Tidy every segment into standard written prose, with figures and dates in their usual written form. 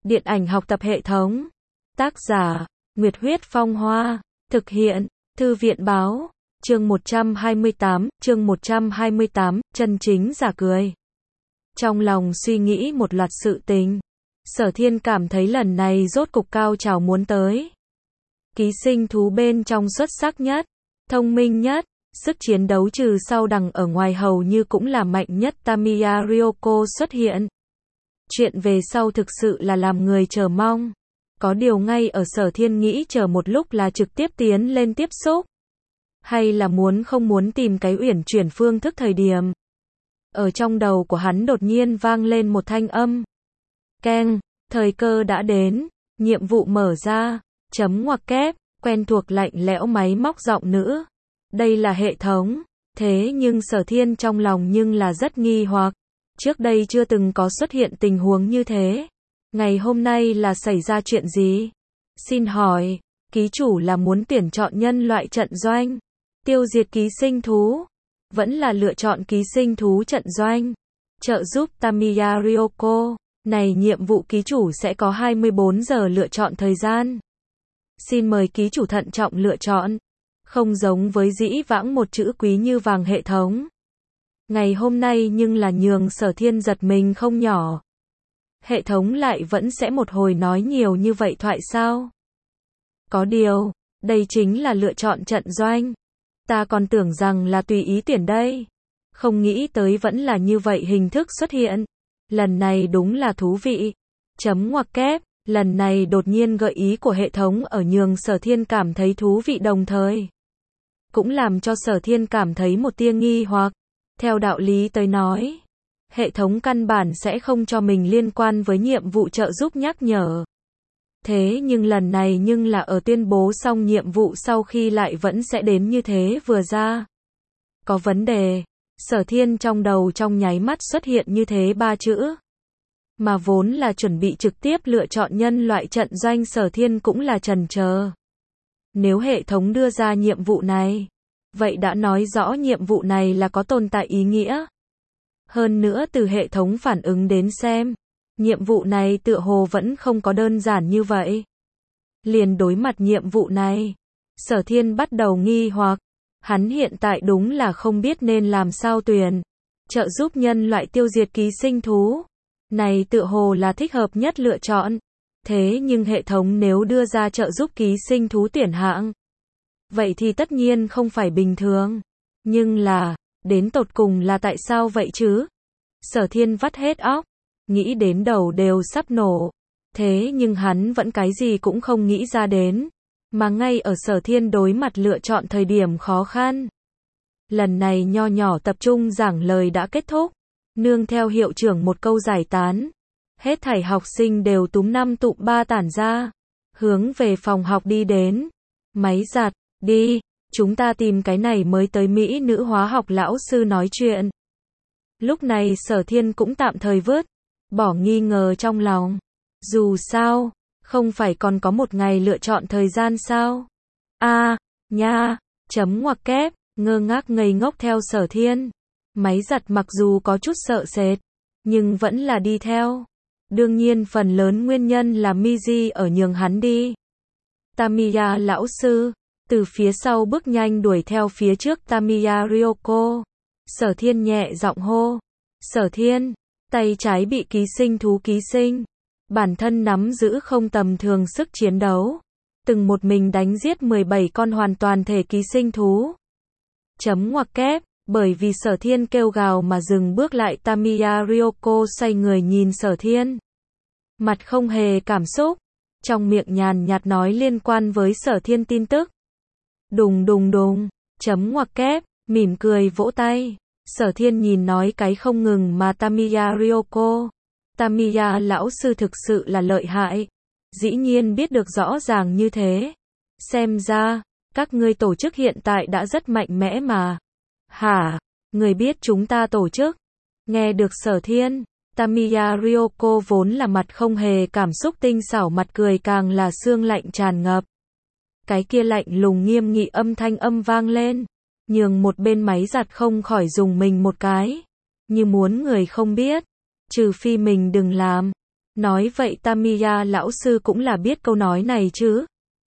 Điện ảnh học tập hệ thống. Tác giả, Nguyệt Huyết Phong Hoa. Thực hiện, Thư viện Báo. Chương 128, chân chính giả cười. Trong lòng suy nghĩ một loạt sự tình, Sở Thiên cảm thấy lần này rốt cục cao trào muốn tới. Ký sinh thú bên trong xuất sắc nhất, thông minh nhất, sức chiến đấu trừ sau đằng ở ngoài hầu như cũng là mạnh nhất Tamiya Ryoko xuất hiện. Chuyện về sau thực sự là làm người chờ mong. Có điều ngay ở Sở Thiên nghĩ chờ một lúc là trực tiếp tiến lên tiếp xúc. Hay là không muốn tìm cái uyển chuyển phương thức thời điểm. Ở trong đầu của hắn đột nhiên vang lên một thanh âm. Keng, thời cơ đã đến, nhiệm vụ mở ra, chấm ngoặc kép, quen thuộc lạnh lẽo máy móc giọng nữ. Đây là hệ thống, thế nhưng Sở Thiên trong lòng nhưng là rất nghi hoặc. Trước đây chưa từng có xuất hiện tình huống như thế. Ngày hôm nay là xảy ra chuyện gì? Xin hỏi, ký chủ là muốn tuyển chọn nhân loại trận doanh, tiêu diệt ký sinh thú, vẫn là lựa chọn ký sinh thú trận doanh, trợ giúp Tamiya Ryoko. Này nhiệm vụ ký chủ sẽ có 24 giờ lựa chọn thời gian. Xin mời ký chủ thận trọng lựa chọn. Không giống với dĩ vãng một chữ quý như vàng hệ thống. Ngày hôm nay nhưng là nhường Sở Thiên giật mình không nhỏ. Hệ thống lại vẫn sẽ một hồi nói nhiều như vậy thoại sao? Có điều, đây chính là lựa chọn trận doanh. Ta còn tưởng rằng là tùy ý tuyển đây. Không nghĩ tới vẫn là như vậy hình thức xuất hiện. Lần này đúng là thú vị. Chấm ngoặc kép, lần này đột nhiên gợi ý của hệ thống ở nhường Sở Thiên cảm thấy thú vị đồng thời. Cũng làm cho Sở Thiên cảm thấy một tia nghi hoặc. Theo đạo lý tới nói, hệ thống căn bản sẽ không cho mình liên quan với nhiệm vụ trợ giúp nhắc nhở. Thế nhưng lần này nhưng là ở tuyên bố xong nhiệm vụ sau khi lại vẫn sẽ đến như thế vừa ra. Có vấn đề. Sở Thiên trong đầu trong nháy mắt xuất hiện như thế ba chữ. Mà vốn là chuẩn bị trực tiếp lựa chọn nhân loại trận doanh, Sở Thiên cũng là chần chờ. Nếu hệ thống đưa ra nhiệm vụ này, vậy đã nói rõ nhiệm vụ này là có tồn tại ý nghĩa. Hơn nữa từ hệ thống phản ứng đến xem, nhiệm vụ này tựa hồ vẫn không có đơn giản như vậy. Liền đối mặt nhiệm vụ này, Sở Thiên bắt đầu nghi hoặc. Hắn hiện tại đúng là không biết nên làm sao tuyển. Trợ giúp nhân loại tiêu diệt ký sinh thú. Này tựa hồ là thích hợp nhất lựa chọn. Thế nhưng hệ thống nếu đưa ra trợ giúp ký sinh thú tuyển hạng, vậy thì tất nhiên không phải bình thường. Nhưng là, đến tột cùng là tại sao vậy chứ? Sở Thiên vắt hết óc, nghĩ đến đầu đều sắp nổ. Thế nhưng hắn vẫn cái gì cũng không nghĩ ra đến. Mà ngay ở Sở Thiên đối mặt lựa chọn thời điểm khó khăn. Lần này nho nhỏ tập trung giảng lời đã kết thúc. Nương theo hiệu trưởng một câu giải tán. Hết thảy học sinh đều túm năm tụm ba tản ra. Hướng về phòng học đi đến. Máy giặt, đi, chúng ta tìm cái này mới tới Mỹ nữ hóa học lão sư nói chuyện. Lúc này Sở Thiên cũng tạm thời vứt bỏ nghi ngờ trong lòng. Dù sao, không phải còn có một ngày lựa chọn thời gian sao? Nha, chấm ngoặc kép, ngơ ngác ngây ngốc theo Sở Thiên. Máy giặt mặc dù có chút sợ sệt, nhưng vẫn là đi theo. Đương nhiên phần lớn nguyên nhân là Miji ở nhường hắn đi. Tamiya lão sư, từ phía sau bước nhanh đuổi theo phía trước Tamiya Ryoko. Sở Thiên nhẹ giọng hô. Sở Thiên, tay trái bị ký sinh thú ký sinh. Bản thân nắm giữ không tầm thường sức chiến đấu. Từng một mình đánh giết 17 con hoàn toàn thể ký sinh thú. Chấm ngoặc kép, bởi vì Sở Thiên kêu gào mà dừng bước lại, Tamiya Ryoko xoay người nhìn Sở Thiên. Mặt không hề cảm xúc. Trong miệng nhàn nhạt nói liên quan với Sở Thiên tin tức. Đùng đùng đùng, chấm ngoặc kép, mỉm cười vỗ tay. Sở Thiên nhìn nói cái không ngừng mà Tamiya Ryoko. Tamiya lão sư thực sự là lợi hại. Dĩ nhiên biết được rõ ràng như thế. Xem ra, các ngươi tổ chức hiện tại đã rất mạnh mẽ mà. Hả? Người biết chúng ta tổ chức? Nghe được Sở Thiên, Tamiya Ryoko vốn là mặt không hề cảm xúc tinh xảo mặt cười càng là xương lạnh tràn ngập. Cái kia lạnh lùng nghiêm nghị âm thanh vang lên. Nhường một bên máy giặt không khỏi dùng mình một cái. Như muốn người không biết. Trừ phi mình đừng làm. Nói vậy Tamiya lão sư cũng là biết câu nói này chứ?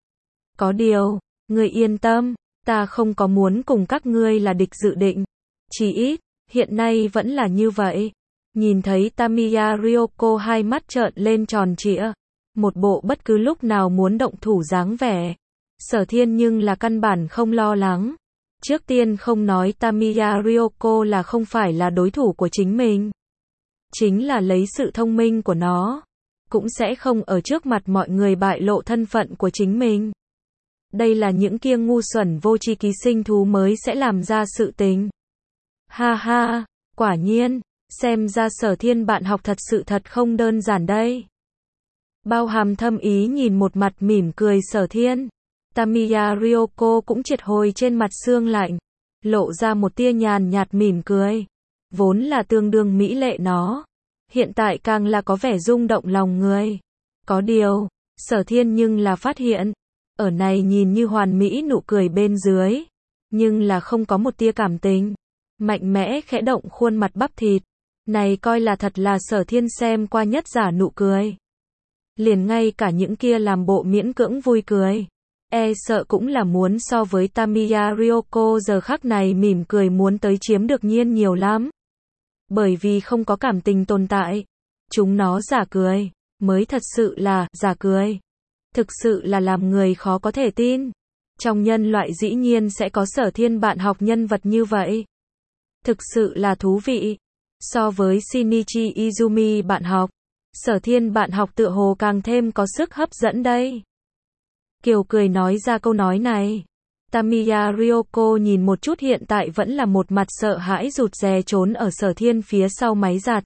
Có điều, ngươi yên tâm, ta không có muốn cùng các ngươi là địch dự định. Chỉ ít, hiện nay vẫn là như vậy. Nhìn thấy Tamiya Ryoko hai mắt trợn lên tròn trịa, một bộ bất cứ lúc nào muốn động thủ dáng vẻ. Sở Thiên nhưng là căn bản không lo lắng. Trước tiên không nói Tamiya Ryoko là không phải là đối thủ của chính mình. Chính là lấy sự thông minh của nó, cũng sẽ không ở trước mặt mọi người bại lộ thân phận của chính mình. Đây là những kia ngu xuẩn vô tri ký sinh thú mới sẽ làm ra sự tình. Ha ha, quả nhiên, xem ra Sở Thiên bạn học thật không đơn giản đây. Bao hàm thâm ý nhìn một mặt mỉm cười Sở Thiên. Tamiya Ryoko cũng triệt hồi trên mặt sương lạnh, lộ ra một tia nhàn nhạt mỉm cười. Vốn là tương đương mỹ lệ nó, hiện tại càng là có vẻ rung động lòng người. Có điều, Sở Thiên nhưng là phát hiện, ở này nhìn như hoàn mỹ nụ cười bên dưới, nhưng là không có một tia cảm tình. Mạnh mẽ khẽ động khuôn mặt bắp thịt, này coi là thật là Sở Thiên xem qua nhất giả nụ cười. Liền ngay cả những kia làm bộ miễn cưỡng vui cười, e sợ cũng là muốn so với Tamiya Ryoko giờ khắc này mỉm cười muốn tới chiếm được nhiên nhiều lắm. Bởi vì không có cảm tình tồn tại, chúng nó giả cười, mới thật sự là giả cười. Thực sự là làm người khó có thể tin. Trong nhân loại dĩ nhiên sẽ có Sở Thiên bạn học nhân vật như vậy. Thực sự là thú vị. So với Shinichi Izumi bạn học, Sở Thiên bạn học tựa hồ càng thêm có sức hấp dẫn đây. Kiều cười nói ra câu nói này. Tamiya Ryoko nhìn một chút hiện tại vẫn là một mặt sợ hãi rụt rè trốn ở Sở Thiên phía sau máy giặt.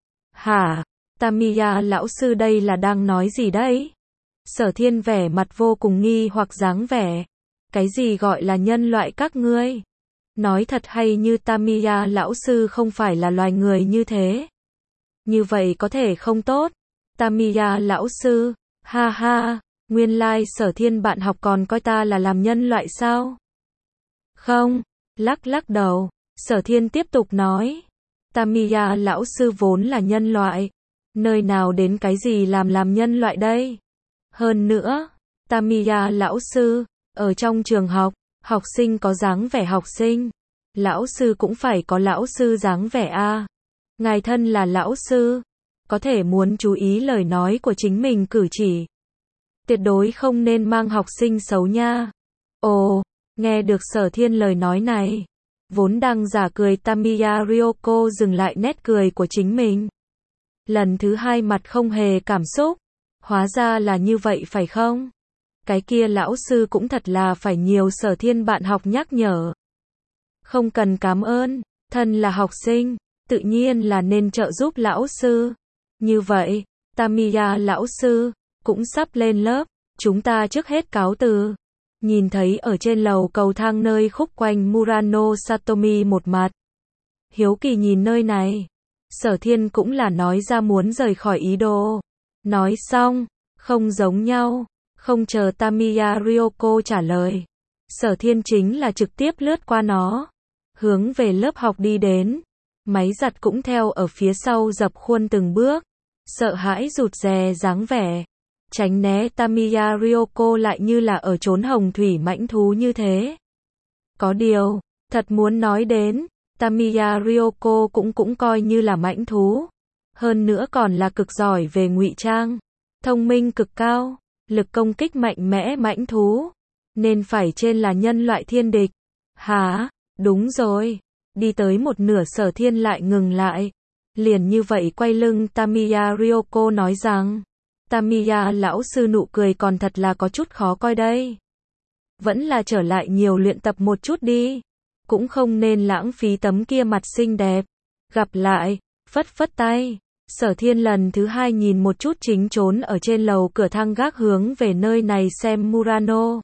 Hả? Tamiya lão sư đây là đang nói gì đấy? Sở Thiên vẻ mặt vô cùng nghi hoặc dáng vẻ. Cái gì gọi là nhân loại các ngươi? Nói thật hay như Tamiya lão sư không phải là loài người như thế? Như vậy có thể không tốt. Tamiya lão sư, ha ha, nguyên lai Sở Thiên bạn học còn coi ta là làm nhân loại sao? Không, lắc đầu, Sở Thiên tiếp tục nói. Tamiya lão sư vốn là nhân loại. Nơi nào đến cái gì làm nhân loại đây? Hơn nữa, Tamiya lão sư, ở trong trường học, học sinh có dáng vẻ học sinh. Lão sư cũng phải có lão sư dáng vẻ a. Ngài thân là lão sư, có thể muốn chú ý lời nói của chính mình cử chỉ. Tuyệt đối không nên mang học sinh xấu nha. Ồ, nghe được Sở Thiên lời nói này, vốn đang giả cười Tamiya Ryoko dừng lại nét cười của chính mình. Lần thứ hai mặt không hề cảm xúc. Hóa ra là như vậy phải không? Cái kia lão sư cũng thật là phải nhiều Sở Thiên bạn học nhắc nhở. Không cần cảm ơn, thân là học sinh, tự nhiên là nên trợ giúp lão sư. Như vậy, Tamiya lão sư, cũng sắp lên lớp, chúng ta trước hết cáo từ. Nhìn thấy ở trên lầu cầu thang nơi khúc quanh Murano Satomi một mặt. Hiếu kỳ nhìn nơi này, Sở Thiên cũng là nói ra muốn rời khỏi ý đồ. Nói xong, không giống nhau, không chờ Tamiya Ryoko trả lời. Sở Thiên chính là trực tiếp lướt qua nó, hướng về lớp học đi đến. Máy giặt cũng theo ở phía sau dập khuôn từng bước, sợ hãi rụt rè dáng vẻ. Tránh né Tamiya Ryoko lại như là ở trốn hồng thủy mãnh thú như thế. Có điều, thật muốn nói đến, Tamiya Ryoko cũng coi như là mãnh thú. Hơn nữa còn là cực giỏi về ngụy trang, thông minh cực cao, lực công kích mạnh mẽ mãnh thú, nên phải trên là nhân loại thiên địch. Hả? Đúng rồi. Đi tới một nửa Sở Thiên lại ngừng lại. Liền như vậy quay lưng Tamiya Ryoko nói rằng, Tamiya lão sư nụ cười còn thật là có chút khó coi đây. Vẫn là trở lại nhiều luyện tập một chút đi. Cũng không nên lãng phí tấm kia mặt xinh đẹp. Gặp lại, phất tay. Sở Thiên lần thứ hai nhìn một chút chính trốn ở trên lầu cửa thang gác hướng về nơi này xem Murano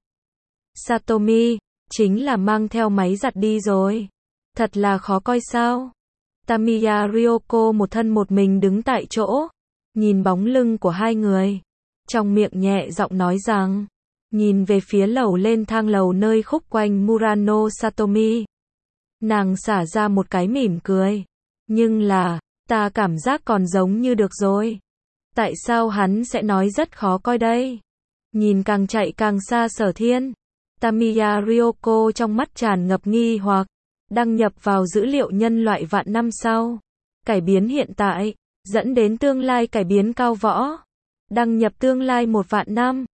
Satomi, chính là mang theo máy giặt đi rồi. Thật là khó coi sao. Tamiya Ryoko một thân một mình đứng tại chỗ, nhìn bóng lưng của hai người. Trong miệng nhẹ giọng nói rằng, nhìn về phía lầu lên thang lầu nơi khúc quanh Murano Satomi. Nàng xả ra một cái mỉm cười. Nhưng là, ta cảm giác còn giống như được rồi. Tại sao hắn sẽ nói rất khó coi đây? Nhìn càng chạy càng xa Sở Thiên. Tamiya Ryoko trong mắt tràn ngập nghi hoặc. Đăng nhập vào dữ liệu nhân loại vạn năm sau. Cải biến hiện tại, dẫn đến tương lai cải biến cao võ. Đăng nhập tương lai 1 vạn năm.